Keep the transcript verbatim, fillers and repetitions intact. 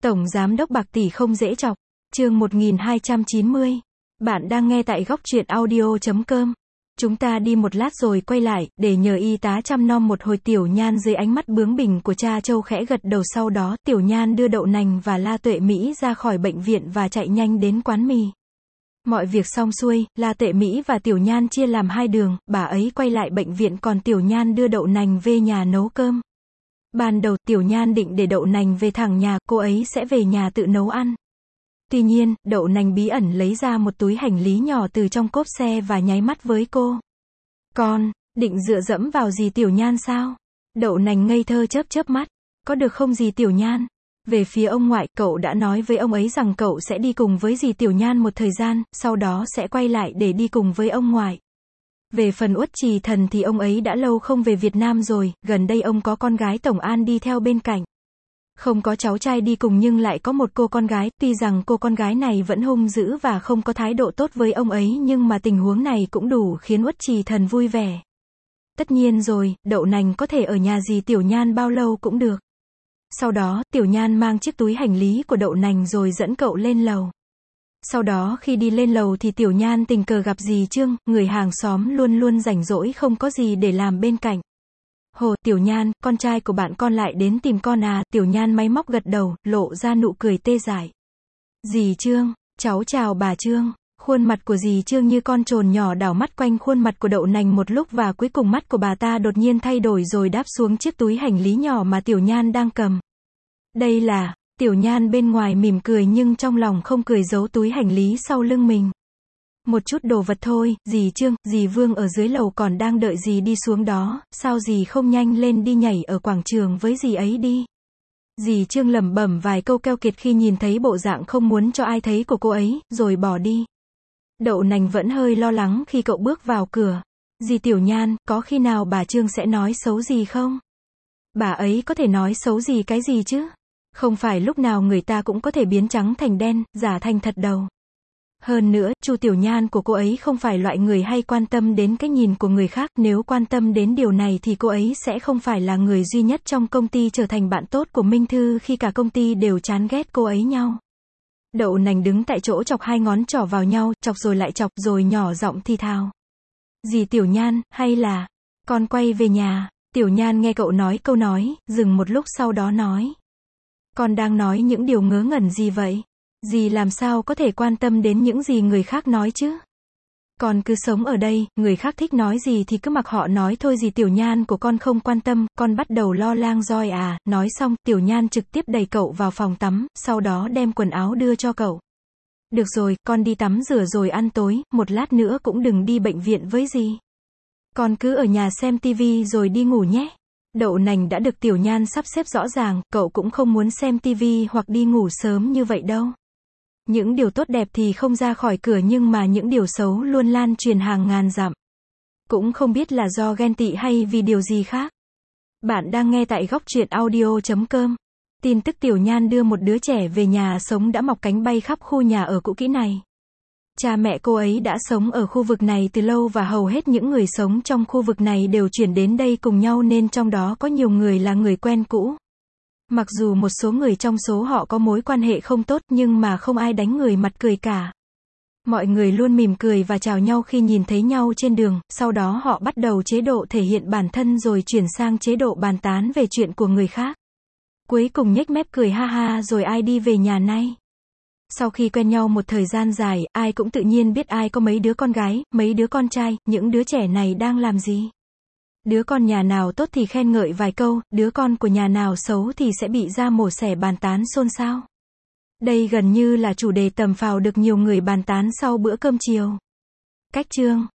Tổng Giám đốc bạc tỷ không dễ chọc. Chương một nghìn hai trăm chín mươi. Bạn đang nghe tại góc truyện audio chấm com. Chúng ta đi một lát rồi quay lại, để nhờ y tá chăm nom một hồi. Tiểu Nhan dưới ánh mắt bướng bỉnh của cha Châu khẽ gật đầu, sau đó, Tiểu Nhan đưa Đậu Nành và La Tuệ Mỹ ra khỏi bệnh viện và chạy nhanh đến quán mì. Mọi việc xong xuôi, La Tuệ Mỹ và Tiểu Nhan chia làm hai đường, bà ấy quay lại bệnh viện còn Tiểu Nhan đưa Đậu Nành về nhà nấu cơm. Ban đầu, Tiểu Nhan định để Đậu Nành về thẳng nhà, cô ấy sẽ về nhà tự nấu ăn. Tuy nhiên, Đậu Nành bí ẩn lấy ra một túi hành lý nhỏ từ trong cốp xe và nháy mắt với cô. Con, định dựa dẫm vào dì Tiểu Nhan sao? Đậu Nành ngây thơ chớp chớp mắt. Có được không dì Tiểu Nhan? Về phía ông ngoại, cậu đã nói với ông ấy rằng cậu sẽ đi cùng với dì Tiểu Nhan một thời gian, sau đó sẽ quay lại để đi cùng với ông ngoại. Về phần Uất Trì Thần thì ông ấy đã lâu không về Việt Nam rồi, gần đây ông có con gái Tổng An đi theo bên cạnh. Không có cháu trai đi cùng nhưng lại có một cô con gái, tuy rằng cô con gái này vẫn hung dữ và không có thái độ tốt với ông ấy nhưng mà tình huống này cũng đủ khiến Uất Trì Thần vui vẻ. Tất nhiên rồi, Đậu Nành có thể ở nhà dì Tiểu Nhan bao lâu cũng được. Sau đó, Tiểu Nhan mang chiếc túi hành lý của Đậu Nành rồi dẫn cậu lên lầu. Sau đó khi đi lên lầu thì Tiểu Nhan tình cờ gặp dì Trương, người hàng xóm luôn luôn rảnh rỗi không có gì để làm bên cạnh. Hồ, Tiểu Nhan, con trai của bạn con lại đến tìm con à? Tiểu Nhan máy móc gật đầu, lộ ra nụ cười tê dại. Dì Trương, cháu chào bà Trương. Khuôn mặt của dì Trương như con trồn nhỏ đảo mắt quanh khuôn mặt của Đậu Nành một lúc và cuối cùng mắt của bà ta đột nhiên thay đổi rồi đáp xuống chiếc túi hành lý nhỏ mà Tiểu Nhan đang cầm. Đây là, Tiểu Nhan bên ngoài mỉm cười nhưng trong lòng không cười, giấu túi hành lý sau lưng mình. Một chút đồ vật thôi, dì Trương, dì Vương ở dưới lầu còn đang đợi dì đi xuống đó, sao dì không nhanh lên đi nhảy ở quảng trường với dì ấy đi. Dì Trương lẩm bẩm vài câu keo kiệt khi nhìn thấy bộ dạng không muốn cho ai thấy của cô ấy, rồi bỏ đi. Đậu Nành vẫn hơi lo lắng khi cậu bước vào cửa. Dì Tiểu Nhan, có khi nào bà Trương sẽ nói xấu gì không? Bà ấy có thể nói xấu gì cái gì chứ? Không phải lúc nào người ta cũng có thể biến trắng thành đen, giả thành thật đâu. Hơn nữa, Chu Tiểu Nhan của cô ấy không phải loại người hay quan tâm đến cái nhìn của người khác, nếu quan tâm đến điều này thì cô ấy sẽ không phải là người duy nhất trong công ty trở thành bạn tốt của Minh Thư khi cả công ty đều chán ghét cô ấy nhau. Đậu Nành đứng tại chỗ chọc hai ngón trỏ vào nhau, chọc rồi lại chọc rồi nhỏ giọng thì thào. Dì Tiểu Nhan, hay là, con quay về nhà. Tiểu Nhan nghe cậu nói câu nói, dừng một lúc sau đó nói. Con đang nói những điều ngớ ngẩn gì vậy? Dì làm sao có thể quan tâm đến những gì người khác nói chứ? Con cứ sống ở đây, người khác thích nói gì thì cứ mặc họ nói thôi. Dì Tiểu Nhan của con không quan tâm, con bắt đầu lo lang roi à? Nói xong, Tiểu Nhan trực tiếp đẩy cậu vào phòng tắm, sau đó đem quần áo đưa cho cậu. Được rồi, con đi tắm rửa rồi ăn tối, một lát nữa cũng đừng đi bệnh viện với dì. Con cứ ở nhà xem tivi rồi đi ngủ nhé. Đậu Nành đã được Tiểu Nhan sắp xếp rõ ràng, cậu cũng không muốn xem tivi hoặc đi ngủ sớm như vậy đâu. Những điều tốt đẹp thì không ra khỏi cửa nhưng mà những điều xấu luôn lan truyền hàng ngàn dặm. Cũng không biết là do ghen tị hay vì điều gì khác. Bạn đang nghe tại góc truyện audio chấm com. Tin tức Tiểu Nhan đưa một đứa trẻ về nhà sống đã mọc cánh bay khắp khu nhà ở cũ kỹ này. Cha mẹ cô ấy đã sống ở khu vực này từ lâu và hầu hết những người sống trong khu vực này đều chuyển đến đây cùng nhau nên trong đó có nhiều người là người quen cũ. Mặc dù một số người trong số họ có mối quan hệ không tốt nhưng mà không ai đánh người mặt cười cả. Mọi người luôn mỉm cười và chào nhau khi nhìn thấy nhau trên đường, sau đó họ bắt đầu chế độ thể hiện bản thân rồi chuyển sang chế độ bàn tán về chuyện của người khác. Cuối cùng nhếch mép cười ha ha rồi ai đi về nhà nay. Sau khi quen nhau một thời gian dài, ai cũng tự nhiên biết ai có mấy đứa con gái, mấy đứa con trai, những đứa trẻ này đang làm gì. Đứa con nhà nào tốt thì khen ngợi vài câu, đứa con của nhà nào xấu thì sẽ bị ra mổ xẻ bàn tán xôn xao. Đây gần như là chủ đề tầm phào được nhiều người bàn tán sau bữa cơm chiều. Cách chương